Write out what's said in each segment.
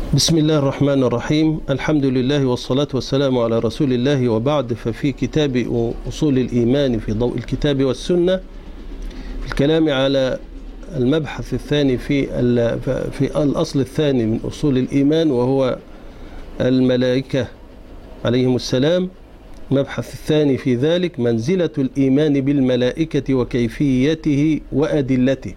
بسم الله الرحمن الرحيم. الحمد لله والصلاة والسلام على رسول الله، وبعد. ففي كتاب أصول الإيمان في ضوء الكتاب والسنة، في الكلام على المبحث الثاني في الأصل الثاني من أصول الإيمان، وهو الملائكة عليهم السلام. المبحث الثاني في ذلك منزلة الإيمان بالملائكة وكيفيته وأدلته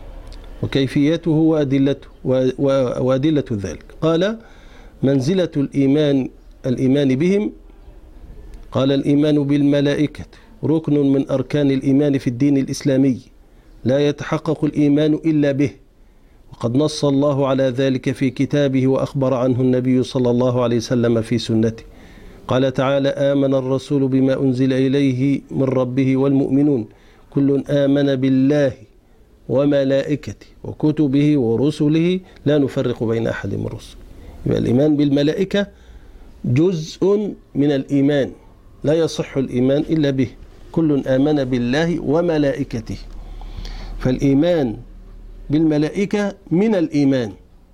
وأدلة ذلك. قال: منزلة الإيمان بهم. قال: الإيمان بالملائكة ركن من أركان الإيمان في الدين الإسلامي، لا يتحقق الإيمان إلا به، وقد نص الله على ذلك في كتابه، وأخبر عنه النبي صلى الله عليه وسلم في سنته. قال تعالى: آمن الرسول بما أنزل إليه من ربه والمؤمنون كل آمن بالله وملائكته وكتبه ورسله لا نفرق بين أحد من رسله. يبقى الإيمان بالملائكة جزء من الإيمان، لا يصح الإيمان إلا به. كل آمن بالله وملائكته، فالإيمان بالملائكة من الإيمان.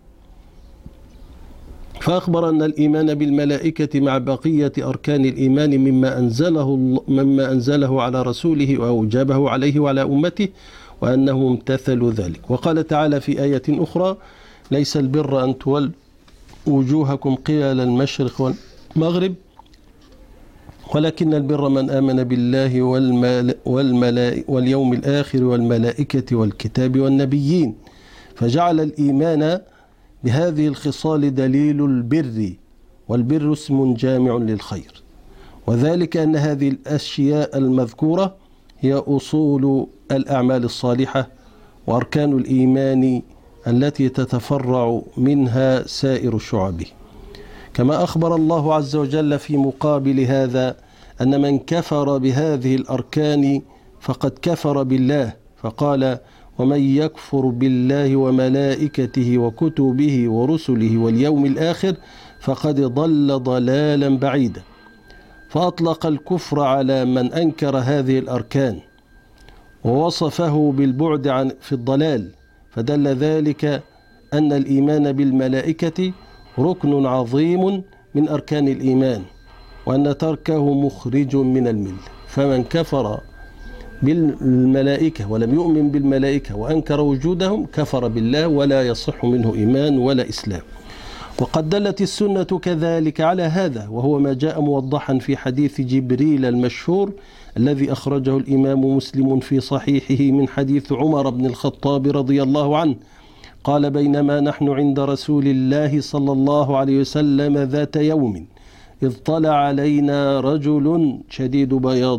فأخبر أن الإيمان بالملائكة مع بقية أركان الإيمان مما أنزله على رسوله وأوجبه عليه وعلى أمته، وأنه امتثل ذلك. وقال تعالى في آية أخرى: ليس البر أن تولوا وجوهكم قبل المشرق والمغرب ولكن البر من آمن بالله واليوم الآخر والملائكة والكتاب والنبيين. فجعل الإيمان بهذه الخصال دليل البر، والبر اسم جامع للخير، وذلك أن هذه الأشياء المذكورة هي أصول الأعمال الصالحة وأركان الإيمان التي تتفرع منها سائر شعبه. كما أخبر الله عز وجل في مقابل هذا أن من كفر بهذه الأركان فقد كفر بالله، فقال: ومن يكفر بالله وملائكته وكتبه ورسله واليوم الآخر فقد ضل ضلالا بعيدا. فأطلق الكفر على من أنكر هذه الأركان، ووصفه بالبعد في الضلال، فدل ذلك أن الإيمان بالملائكة ركن عظيم من أركان الإيمان، وأن تركه مخرج من الملة. فمن كفر بالملائكة ولم يؤمن بالملائكة وأنكر وجودهم كفر بالله، ولا يصح منه إيمان ولا إسلام. وقد دلت السنة كذلك على هذا، وهو ما جاء موضحا في حديث جبريل المشهور الذي أخرجه الإمام مسلم في صحيحه من حديث عمر بن الخطاب رضي الله عنه قال: بينما نحن عند رسول الله صلى الله عليه وسلم ذات يوم إذ طلع علينا رجل شديد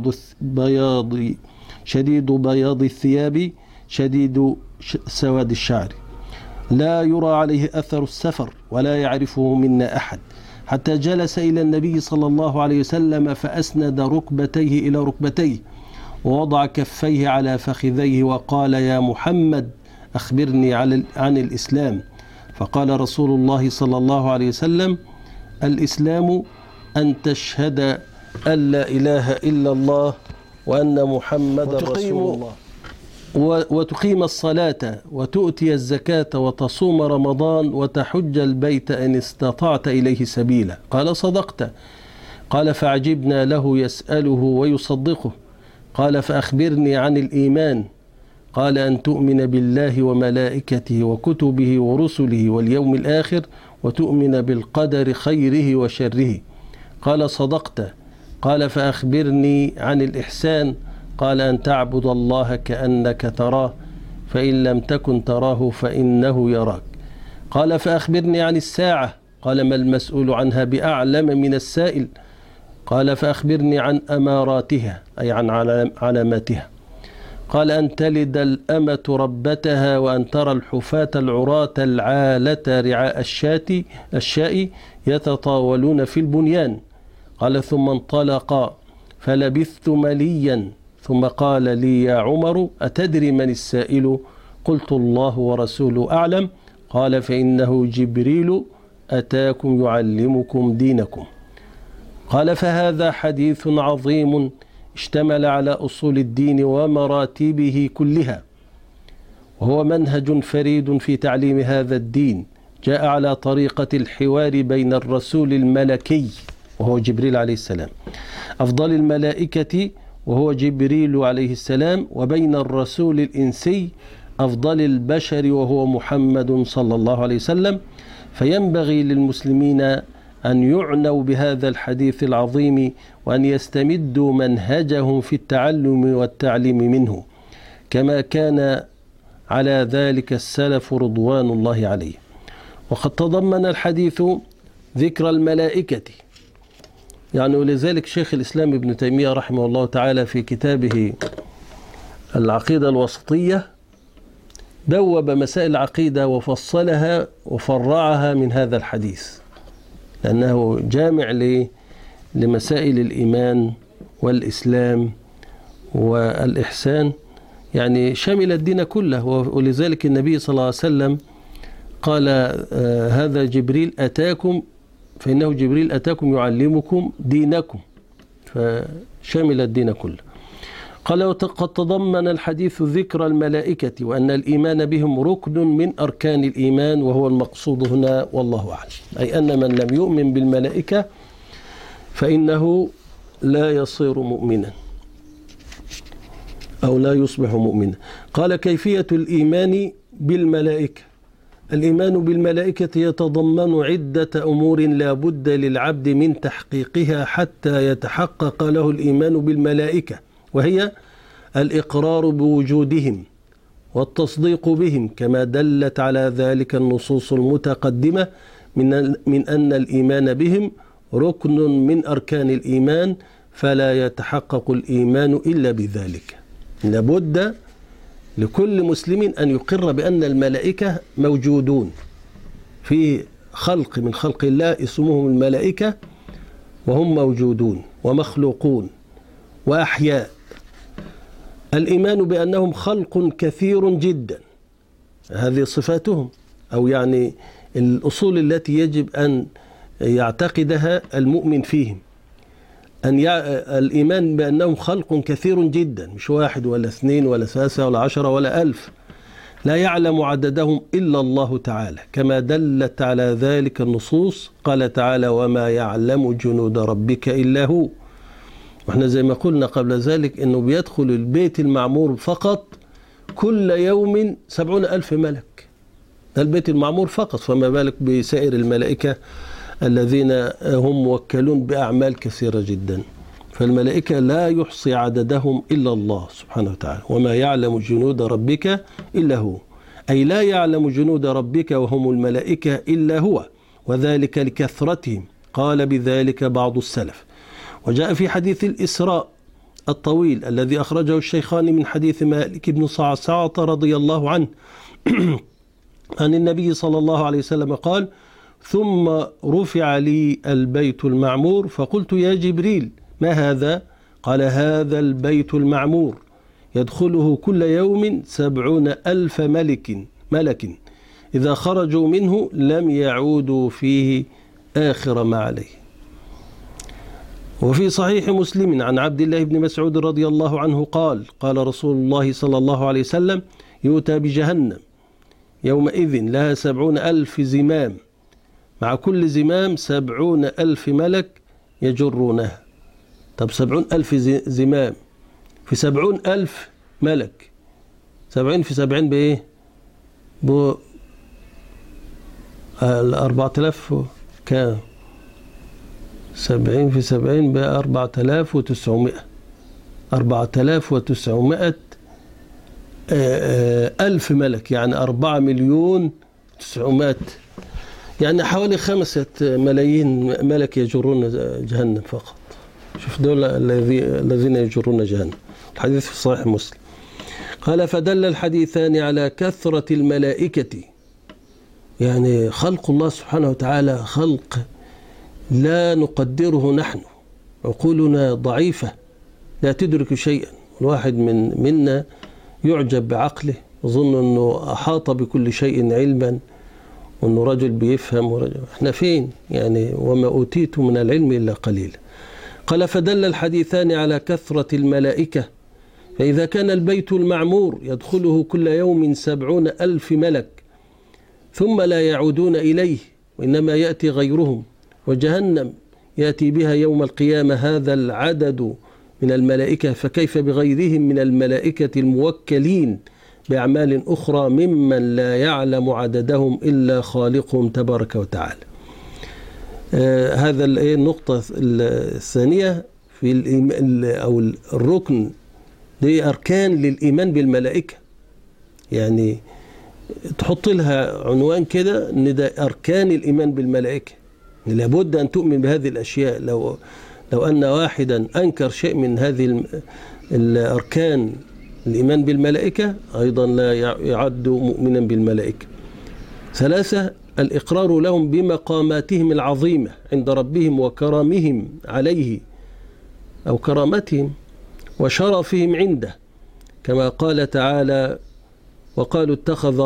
بياض الثياب شديد سواد الشعر، لا يرى عليه أثر السفر ولا يعرفه منا أحد، حتى جلس إلى النبي صلى الله عليه وسلم فأسند ركبتيه إلى ركبتيه ووضع كفيه على فخذيه وقال: يا محمد أخبرني عن الإسلام. فقال رسول الله صلى الله عليه وسلم: الإسلام أن تشهد أن لا إله إلا الله وأن محمد رسول الله، وتقيم الصلاة وتؤتي الزكاة وتصوم رمضان وتحج البيت إن استطعت إليه سبيلا. قال: صدقت. قال: فعجبنا له يسأله ويصدقه. قال: فأخبرني عن الإيمان. قال: أن تؤمن بالله وملائكته وكتبه ورسله واليوم الآخر وتؤمن بالقدر خيره وشره. قال: صدقت. قال: فأخبرني عن الإحسان. قال: أن تعبد الله كأنك تراه، فإن لم تكن تراه فإنه يراك. قال: فأخبرني عن الساعة. قال: ما المسؤول عنها بأعلم من السائل. قال: فأخبرني عن أماراتها، أي عن علاماتها. قال: أن تلد الأمة ربتها، وأن ترى الحفاة العراة العالة رعاء الشاء يتطاولون في البنيان. قال: ثم انطلق فلبثت مليا، ثم قال لي: يا عمر أتدري من السائل؟ قلت: الله ورسوله أعلم. قال: فإنه جبريل أتاكم يعلمكم دينكم. قال: فهذا حديث عظيم اشتمل على أصول الدين ومراتبه كلها، وهو منهج فريد في تعليم هذا الدين، جاء على طريقة الحوار بين الرسول الملكي وهو جبريل عليه السلام أفضل الملائكة وهو جبريل عليه السلام، وبين الرسول الإنسي أفضل البشر وهو محمد صلى الله عليه وسلم. فينبغي للمسلمين أن يعنوا بهذا الحديث العظيم وأن يستمدوا منهجهم في التعلم والتعليم منه، كما كان على ذلك السلف رضوان الله عليه. وقد تضمن الحديث ذكر الملائكة، يعني ولذلك شيخ الإسلام ابن تيمية رحمه الله تعالى في كتابه العقيدة الوسطية بوب مسائل العقيدة وفصلها وفرعها من هذا الحديث، لأنه جامع لمسائل الإيمان والإسلام والإحسان، يعني شمل الدين كله. ولذلك النبي صلى الله عليه وسلم قال هذا جبريل أتاكم، فإنه جبريل أتاكم يعلمكم دينكم، فشمل الدين كله. قال وقد تضمن الحديث ذكر الملائكة وأن الإيمان بهم ركن من أركان الإيمان، وهو المقصود هنا والله أعلم، أي أن من لم يؤمن بالملائكة فإنه لا يصير مؤمنا أو لا يصبح مؤمنا. قال كيفية الإيمان بالملائكة. الإيمان بالملائكة يتضمن عدة أمور لا بد للعبد من تحقيقها حتى يتحقق له الإيمان بالملائكة، وهي الإقرار بوجودهم والتصديق بهم، كما دلت على ذلك النصوص المتقدمة من أن الإيمان بهم ركن من أركان الإيمان، فلا يتحقق الإيمان إلا بذلك. لابد لكل مسلم أن يقر بأن الملائكة موجودون في خلق من خلق الله اسمهم الملائكة، وهم موجودون ومخلوقون وأحياء. الإيمان بأنهم خلق كثير جدا، هذه صفاتهم، أو يعني الأصول التي يجب أن يعتقدها المؤمن فيهم، الإيمان بأنهم خلق كثير جدا، مش واحد ولا اثنين ولا ثلاثة ولا 10 ولا 1000، لا يعلم عددهم إلا الله تعالى، كما دلت على ذلك النصوص. قال تعالى وما يعلم جنود ربك إلا هو. وإحنا زي ما قلنا قبل ذلك أنه بيدخل البيت المعمور فقط كل يوم 70,000 ملك، ده البيت المعمور فقط، فما بالك بسائر الملائكة الذين هم موكلون بأعمال كثيرة جدا. فالملائكة لا يحصي عددهم إلا الله سبحانه وتعالى. وما يعلم جنود ربك إلا هو، أي لا يعلم جنود ربك وهم الملائكة إلا هو، وذلك لكثرتهم. قال بذلك بعض السلف. وجاء في حديث الإسراء الطويل الذي أخرجه الشيخان من حديث مالك بن صعصعة رضي الله عنه عن النبي صلى الله عليه وسلم قال ثم رفع لي البيت المعمور فقلت يا جبريل ما هذا؟ قال هذا البيت المعمور يدخله كل يوم 70,000 ملك إذا خرجوا منه لم يعودوا فيه آخر ما عليه. وفي صحيح مسلم عن عبد الله بن مسعود رضي الله عنه قال قال رسول الله صلى الله عليه وسلم يؤتى بجهنم يومئذ لها 70,000 زمام، مع كل زمام 70,000 ملك يجرونها. طب 70,000 زمام في 70,000 ملك، 70 في 70 بإيه؟ 4,000 كام؟ 70 في 70 ب4,900 4,900 ألف ملك، يعني 4,900,000، يعني حوالي 5 ملايين ملك يجرون جهنم فقط. شوف دول الذين يجرون جهنم. الحديث في صحيح مسلم. قال فدل الحديثان على كثرة الملائكة، يعني خلق الله سبحانه وتعالى خلق لا نقدره نحن، عقولنا ضعيفة لا تدرك شيئا. الواحد منا يعجب بعقله، يظن أنه أحاط بكل شيء علما وأنه رجل بيفهم احنا فين يعني؟ وما أوتيت من العلم إلا قليل. قال فدل الحديثان على كثرة الملائكة، فإذا كان البيت المعمور يدخله كل يوم 70,000 ملك، ثم لا يعودون إليه وإنما يأتي غيرهم، وجهنم يأتي بها يوم القيامة هذا العدد من الملائكة، فكيف بغيرهم من الملائكة الموكلين بأعمال أخرى ممن لا يعلم عددهم إلا خالقهم تبارك وتعالى. هذا النقطة الثانية في أو الركن دي أركان للإيمان بالملائكة، يعني تحط لها عنوان كده إن ده أركان الإيمان بالملائكة، لابد أن تؤمن بهذه الأشياء. لو أن واحدا أنكر شيء من هذه الأركان الإيمان بالملائكة أيضا لا يعد مؤمنا بالملائكة. 3 الإقرار لهم بمقاماتهم العظيمة عند ربهم وكرامهم عليه أو كرامتهم وشرفهم عنده، كما قال تعالى: وقالوا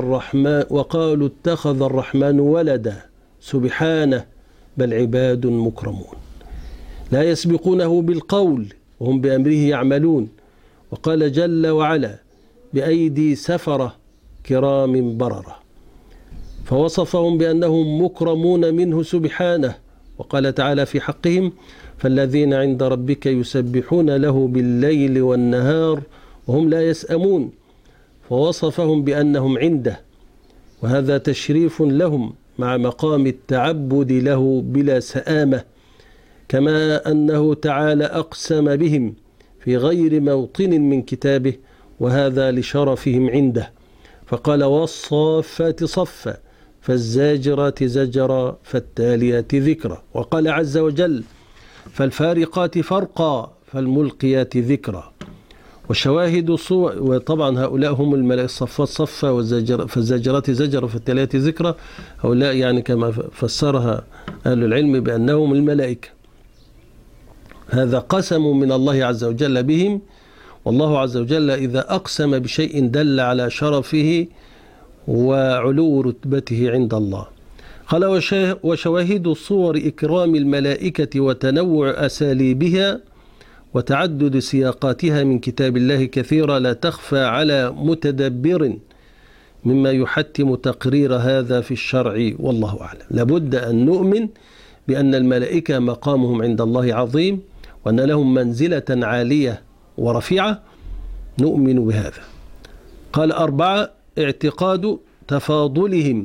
اتخذ الرحمن ولدا سبحانه بل عباد مكرمون لا يسبقونه بالقول وهم بأمره يعملون. وقال جل وعلا: بأيدي سفرة كرام بررة، فوصفهم بأنهم مكرمون منه سبحانه. وقال تعالى في حقهم: فالذين عند ربك يسبحون له بالليل والنهار وهم لا يسأمون، فوصفهم بأنهم عنده، وهذا تشريف لهم مع مقام التعبد له بلا سآمة، كما أنه تعالى أقسم بهم في غير موطن من كتابه، وهذا لشرفهم عنده، فقال: والصافات صفا فالزاجرات زجرا فالتاليات ذكرا. وقال عز وجل: فالفارقات فرقا فالملقيات ذكرا. وشواهد صور، وطبعا هؤلاء هم الملائكة، الصفات صفا فالزاجرات زجرا فالتاليات ذكرا، هؤلاء يعني كما فسرها أهل العلم بأنهم الملائكة. هذا قسم من الله عز وجل بهم، والله عز وجل إذا أقسم بشيء دل على شرفه وعلو رتبته عند الله. قال: وشواهد صور إكرام الملائكة وتنوع أساليبها وتعدد سياقاتها من كتاب الله كثيرة لا تخفى على متدبر، مما يحتم تقرير هذا في الشرع، والله أعلم. لابد أن نؤمن بأن الملائكة مقامهم عند الله عظيم، وأن لهم منزلة عالية ورفيعة، نؤمن بهذا. قال: 4 اعتقاد تفاضلهم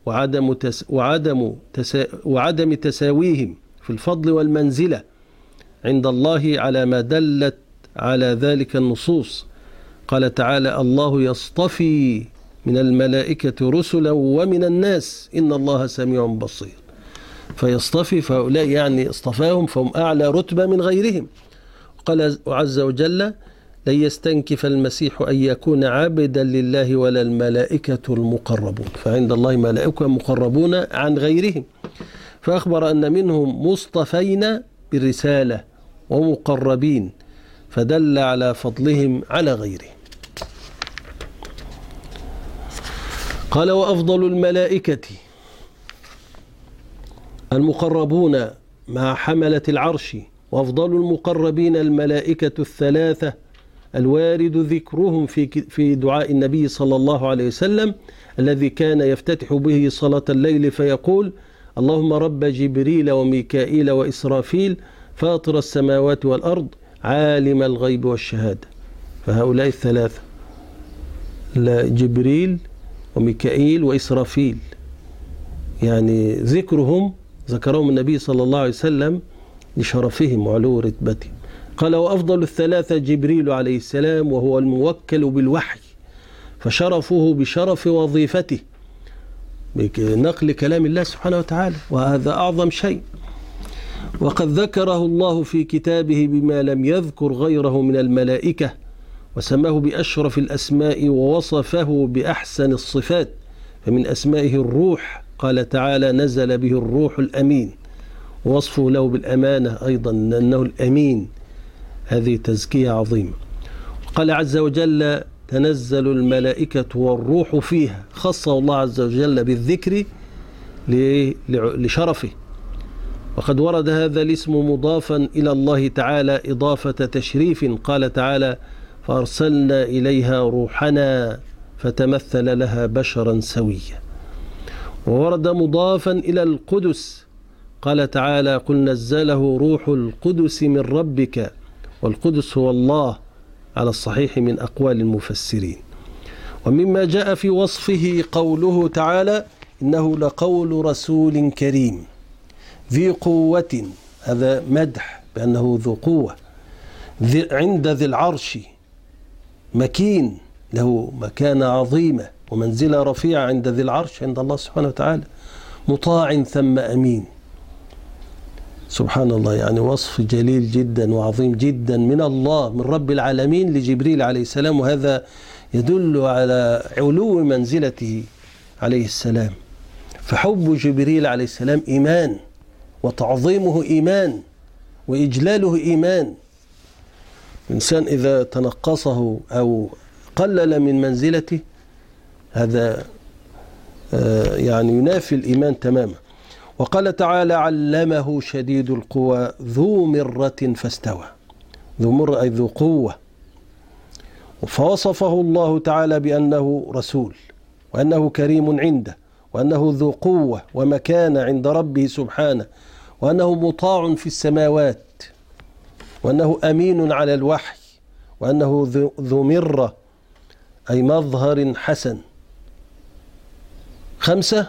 وعدم تساويهم في الفضل والمنزلة عند الله على ما دلت على ذلك النصوص. قال تعالى: الله يصطفي من الملائكة رسلا ومن الناس إن الله سميع بصير. فيصطفي، فهؤلاء يعني اصطفاهم فهم أعلى رتبة من غيرهم. قال عز وجل: لن يستنكف المسيح أن يكون عبدا لله ولا الملائكة المقربون، فعند الله ملائكة مقربون عن غيرهم. فأخبر أن منهم مصطفين بالرسالة ومقربين، فدل على فضلهم على غيرهم. قال: وأفضل الملائكة المقربون مع حملة العرش، وأفضل المقربين الملائكة 3 الوارد ذكرهم في دعاء النبي صلى الله عليه وسلم الذي كان يفتتح به صلاة الليل فيقول: اللهم رب جبريل وميكائيل وإسرافيل فاطر السماوات والأرض عالم الغيب والشهادة. فهؤلاء 3 جبريل وميكائيل وإسرافيل، يعني ذكرهم النبي صلى الله عليه وسلم لشرفهم وعلو رتبتهم. قال: وأفضل 3 جبريل عليه السلام، وهو الموكل بالوحي، فشرفه بشرف وظيفته بنقل كلام الله سبحانه وتعالى، وهذا أعظم شيء. وقد ذكره الله في كتابه بما لم يذكر غيره من الملائكة، وسماه بأشرف الأسماء ووصفه بأحسن الصفات. فمن أسمائه الروح، قال تعالى: نزل به الروح الأمين، ووصفه له بالأمانة أيضا أنه الأمين، هذه تزكية عظيمة. قال عز وجل: تنزل الملائكة والروح فيها، خصه الله عز وجل بالذكر لشرفه. وقد ورد هذا الاسم مضافا إلى الله تعالى إضافة تشريف. قال تعالى: فأرسلنا إليها روحنا فتمثل لها بشرا سويا. وورد مضافا إلى القدس، قال تعالى: قل نزله روح القدس من ربك، والقدس هو الله على الصحيح من أقوال المفسرين. ومما جاء في وصفه قوله تعالى: إنه لقول رسول كريم ذي قوة، هذا مدح بأنه ذو قوة، عند ذي العرش مكين، له مكانة عظيمة ومنزلة رفيعة عند ذي العرش عند الله سبحانه وتعالى، مطاع ثم أمين. سبحان الله، يعني وصف جليل جدا وعظيم جدا من الله، من رب العالمين لجبريل عليه السلام، وهذا يدل على علو منزلته عليه السلام. فحب جبريل عليه السلام إيمان، وتعظيمه إيمان، وإجلاله إيمان. الإنسان إذا تنقصه أو قلل من منزلته هذا يعني ينافي الإيمان تماما. وقال تعالى: علمه شديد القوى ذو مرة فاستوى. ذو مرة أي ذو قوة. فوصفه الله تعالى بأنه رسول، وأنه كريم عنده، وأنه ذو قوة ومكانة عند ربه سبحانه، وأنه مطاع في السماوات، وأنه أمين على الوحي، وأنه ذو مرة أي مظهر حسن. 5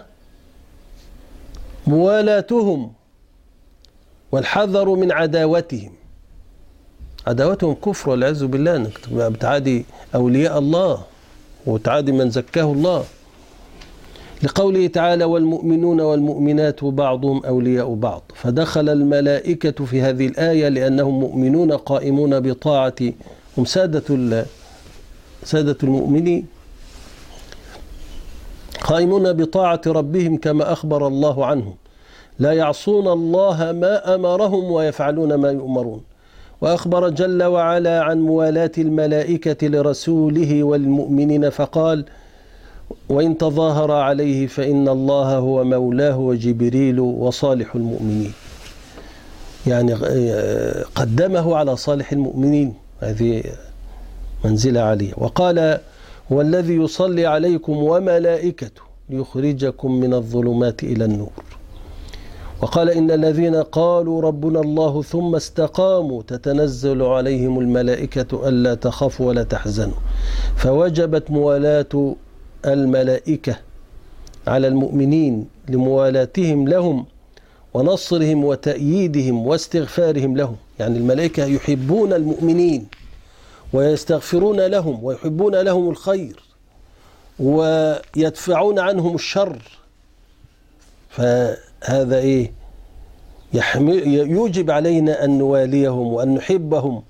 موالاتهم والحذر من عداوتهم. عداوتهم كفر والعياذ بالله، انك بتعادي أولياء الله وتعادي من زكاه الله، لقوله تعالى: والمؤمنون والمؤمنات بعضهم أولياء بعض. فدخل الملائكة في هذه الآية لأنهم مؤمنون قائمون بطاعة، هم سادة المؤمنين قائمون بطاعة ربهم كما أخبر الله عنهم، لا يعصون الله ما أمرهم ويفعلون ما يؤمرون. وأخبر جل وعلا عن موالاة الملائكة لرسوله والمؤمنين فقال: وإن تظاهر عليه فإن الله هو مولاه وجبريل وصالح المؤمنين. يعني قدمه على صالح المؤمنين، هذه منزلة عالية. وقال: هو الذي يصلي عليكم وملائكته ليخرجكم من الظلمات إلى النور. وقال: إن الذين قالوا ربنا الله ثم استقاموا تتنزل عليهم الملائكة ألا تخافوا ولا تحزنوا. فوجبت موالاة الملائكة على المؤمنين لموالاتهم لهم ونصرهم وتأييدهم واستغفارهم لهم. يعني الملائكة يحبون المؤمنين ويستغفرون لهم ويحبون لهم الخير ويدفعون عنهم الشر. فهذا يوجب علينا أن نواليهم وأن نحبهم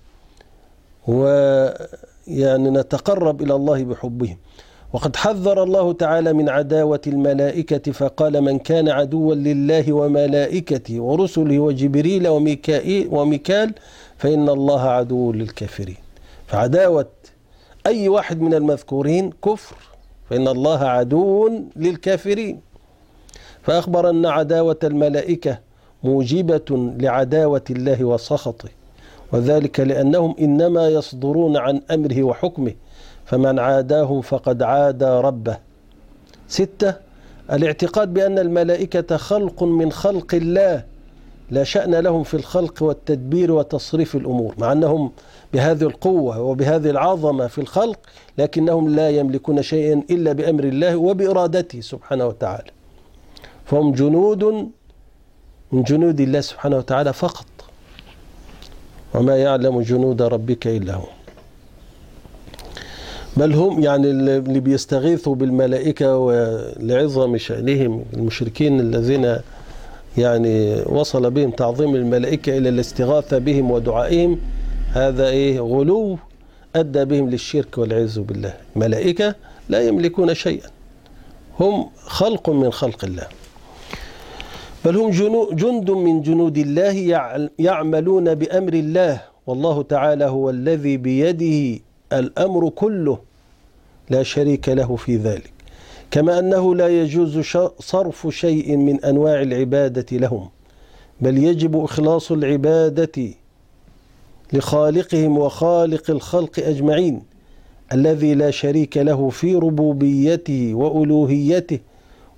ويعني نتقرب إلى الله بحبهم. وقد حذر الله تعالى من عداوة الملائكة فقال: من كان عدوا لله وملائكته ورسله وجبريل وميكال فإن الله عدو للكافرين. فعداوة أي واحد من المذكورين كفر، فإن الله عدو للكافرين. فأخبر أن عداوة الملائكة موجبة لعداوة الله وسخطه، وذلك لأنهم إنما يصدرون عن أمره وحكمه، فمن عاداهم فقد عادى ربه. 6 الاعتقاد بأن الملائكة خلق من خلق الله لا شأن لهم في الخلق والتدبير وتصريف الأمور، مع أنهم بهذه القوة وبهذه العظمة في الخلق، لكنهم لا يملكون شيئا إلا بأمر الله وبإرادته سبحانه وتعالى. فهم جنود من جنود الله سبحانه وتعالى فقط، وما يعلم جنود ربك إلا هو. بل هم يعني اللي بيستغيثوا بالملائكة ولعظم شأنهم، المشركين الذين يعني وصل بهم تعظيم الملائكة إلى الاستغاثة بهم ودعائهم، هذا غلو أدى بهم للشرك والعياذ بالله. الملائكة لا يملكون شيئا، هم خلق من خلق الله، بل هم جند من جنود الله يعملون بأمر الله، والله تعالى هو الذي بيده الأمر كله لا شريك له في ذلك. كما أنه لا يجوز صرف شيء من أنواع العبادة لهم، بل يجب إخلاص العبادة لخالقهم وخالق الخلق أجمعين الذي لا شريك له في ربوبيته وألوهيته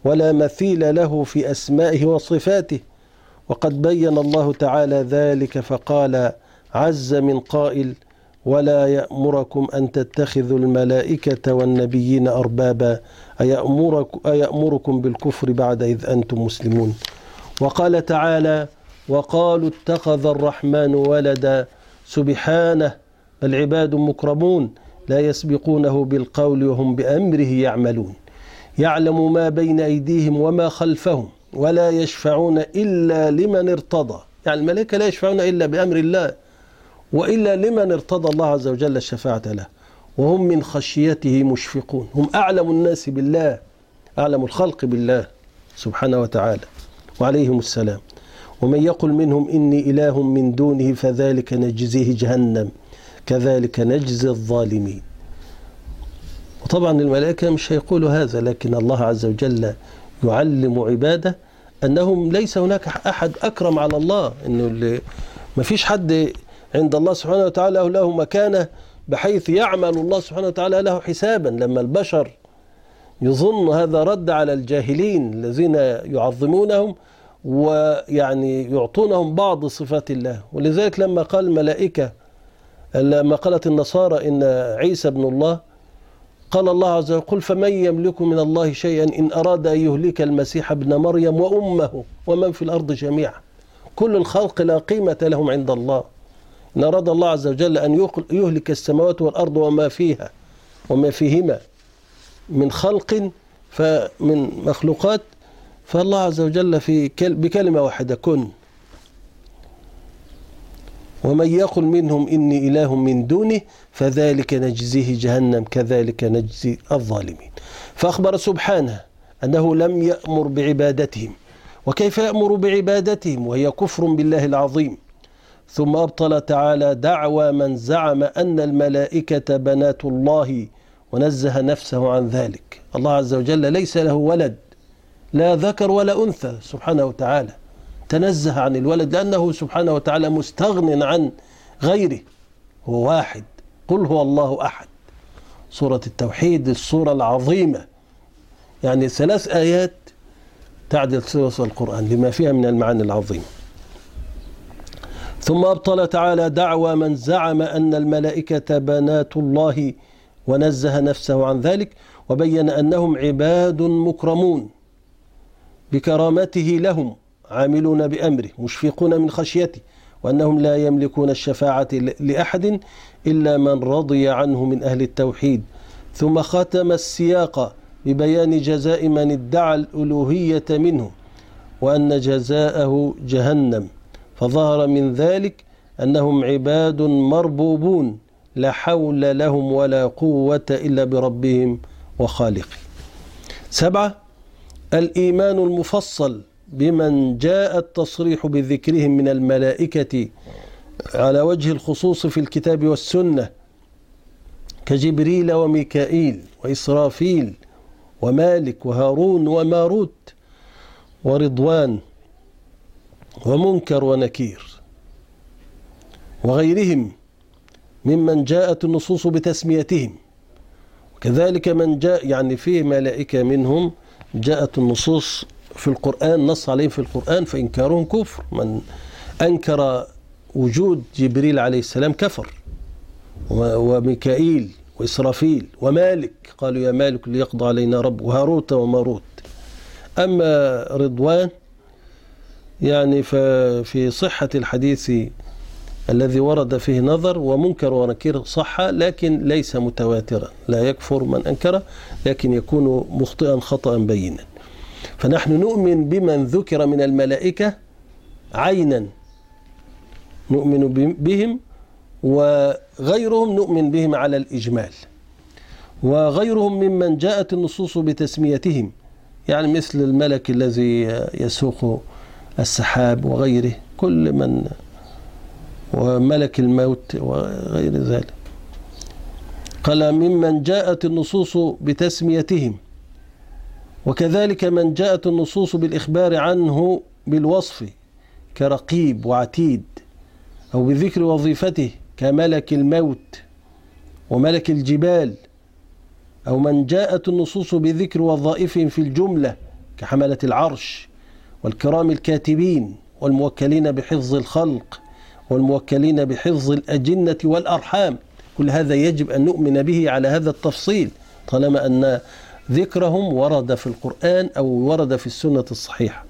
ولا مثيل له في أسمائه وصفاته. وقد بين الله تعالى ذلك فقال عز من قائل: ولا يأمركم أن تتخذوا الملائكة والنبيين أربابا أيأمركم بالكفر بعد إذ أنتم مسلمون. وقال تعالى: وقالوا اتخذ الرحمن ولدا سبحانه بل عباد مكرمون لا يسبقونه بالقول وهم بأمره يعملون يعلم ما بين أيديهم وما خلفهم ولا يشفعون إلا لمن ارتضى. يعني الملائكة لا يشفعون إلا بأمر الله وإلا لمن ارتضى الله عز وجل الشفاعة له، وهم من خشيته مشفقون. هم أعلم الناس بالله، أعلم الخلق بالله سبحانه وتعالى وعليهم السلام. ومن يقل منهم إني إله من دونه فذلك نجزيه جهنم كذلك نجزي الظالمين. وطبعا الملائكة مش هيقولوا هذا، لكن الله عز وجل يعلم عباده أنهم ليس هناك أحد أكرم على الله، إنه ما فيش حد عند الله سبحانه وتعالى له مكانة بحيث يعمل الله سبحانه وتعالى له حسابا. لما البشر يظن هذا رد على الجاهلين الذين يعظمونهم ويعني يعطونهم بعض صفات الله. ولذلك لما قال الملائكة، لما قالت النصارى إن عيسى ابن الله، قال الله عز وجل: قل فمن يملك من الله شيئا إن أراد أن يهلك المسيح ابن مريم وأمه ومن في الأرض جميعا. كل الخلق لا قيمة لهم عند الله. إن أراد الله عز وجل أن يهلك السماوات والأرض وما فيها وما فيهما من خلق فمن مخلوقات، فالله عز وجل بكلمة واحدة: كن. ومن يقل منهم إني إله من دونه فذلك نجزيه جهنم كذلك نجزي الظالمين. فأخبر سبحانه أنه لم يأمر بعبادتهم، وكيف يأمر بعبادتهم وهي كفر بالله العظيم. ثم أبطل تعالى دعوى من زعم أن الملائكة بنات الله ونزه نفسه عن ذلك. الله عز وجل ليس له ولد، لا ذكر ولا أنثى سبحانه وتعالى، تنزه عن الولد لأنه سبحانه وتعالى مستغن عن غيره، هو واحد. قل هو الله أحد، سورة التوحيد، السورة العظيمة، يعني 3 آيات تعدل ثلث القرآن لما فيها من المعاني العظيمة. ثم أبطل تعالى دعوى من زعم أن الملائكة بنات الله ونزه نفسه عن ذلك، وبين أنهم عباد مكرمون بكرامته لهم، عاملون بأمره، مشفقون من خشيته، وأنهم لا يملكون الشفاعة لأحد إلا من رضي عنه من أهل التوحيد. ثم ختم السياق ببيان جزاء من ادعى الألوهية منه، وأن جزاءه جهنم. فظهر من ذلك أنهم عباد مربوبون لا حول لهم ولا قوة إلا بربهم وخالقهم. 7. الإيمان المفصل بمن جاء التصريح بذكرهم من الملائكة على وجه الخصوص في الكتاب والسنة، كجبريل وميكائيل وإسرافيل ومالك وهارون وماروت ورضوان ومنكر ونكير وغيرهم ممن جاءت النصوص بتسميتهم. وكذلك من جاء، يعني فيه ملائكة منهم جاءت النصوص في القرآن، نص عليهم في القرآن، فإنكارهم كفر. من أنكر وجود جبريل عليه السلام كفر، وميكائيل وإسرافيل ومالك، قالوا يا مالك ليقضى علينا رب، وهاروت وماروت. أما رضوان يعني ففي صحة الحديث الذي ورد فيه نظر، ومنكر ونكير صح لكن ليس متواترا، لا يكفر من أنكره لكن يكون مخطئا خطأ بينا. فنحن نؤمن بمن ذكر من الملائكة عينا، نؤمن بهم، وغيرهم نؤمن بهم على الإجمال، وغيرهم ممن جاءت النصوص بتسميتهم، يعني مثل الملك الذي يسوق السحاب وغيره، كل من، وملك الموت وغير ذلك. قال ممن جاءت النصوص بتسميتهم، وكذلك من جاءت النصوص بالإخبار عنه بالوصف كرقيب وعتيد، أو بذكر وظيفته كملك الموت وملك الجبال، أو من جاءت النصوص بذكر وظائفهم في الجملة كحملة العرش والكرام الكاتبين والموكلين بحفظ الخلق والموكلين بحفظ الأجنة والأرحام. كل هذا يجب أن نؤمن به على هذا التفصيل طالما أن ذكرهم ورد في القرآن أو ورد في السنة الصحيحة.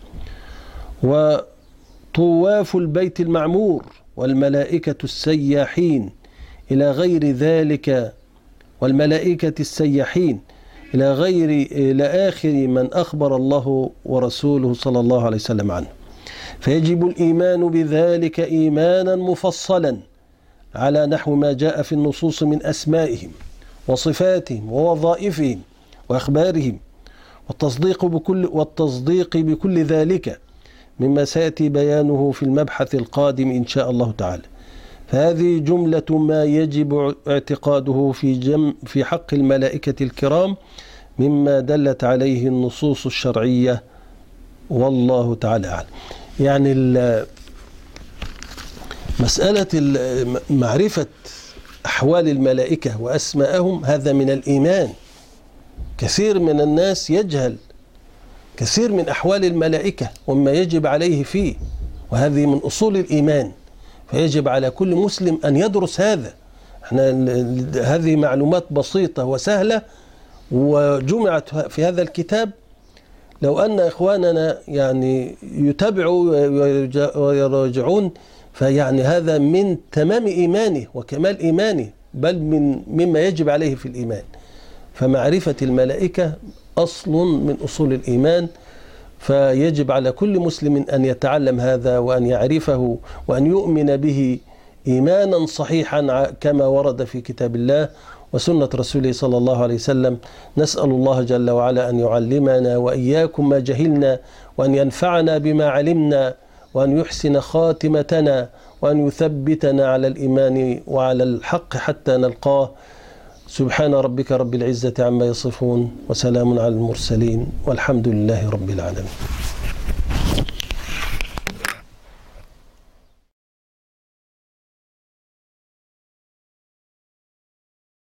وطواف البيت المعمور والملائكة السياحين إلى غير ذلك، والملائكة السياحين إلى آخر من أخبر الله ورسوله صلى الله عليه وسلم عنه. فيجب الإيمان بذلك إيمانا مفصلا على نحو ما جاء في النصوص من أسمائهم وصفاتهم ووظائفهم وأخبارهم، والتصديق بكل ذلك مما سيأتي بيانه في المبحث القادم إن شاء الله تعالى. فهذه جملة ما يجب اعتقاده في حق الملائكة الكرام مما دلت عليه النصوص الشرعية، والله تعالى أعلم. يعني مسألة معرفة أحوال الملائكة وأسماءهم هذا من الإيمان. كثير من الناس يجهل كثير من أحوال الملائكة وما يجب عليه فيه، وهذه من أصول الإيمان، فيجب على كل مسلم أن يدرس هذا. هذه معلومات بسيطة وسهلة وجمعت في هذا الكتاب. لو أن إخواننا يعني يتابعوا ويراجعون فيعني هذا من تمام إيمانه وكمال إيمانه، بل مما يجب عليه في الإيمان. فمعرفة الملائكة أصل من أصول الإيمان، فيجب على كل مسلم أن يتعلم هذا وأن يعرفه وأن يؤمن به إيمانا صحيحا كما ورد في كتاب الله وسنة رسوله صلى الله عليه وسلم. نسأل الله جل وعلا أن يعلمنا وإياكم ما جهلنا، وأن ينفعنا بما علمنا، وأن يحسن خاتمتنا، وأن يثبتنا على الإيمان وعلى الحق حتى نلقاه. سبحان ربك رب العزة عما يصفون، وسلام على المرسلين، والحمد لله رب العالمين.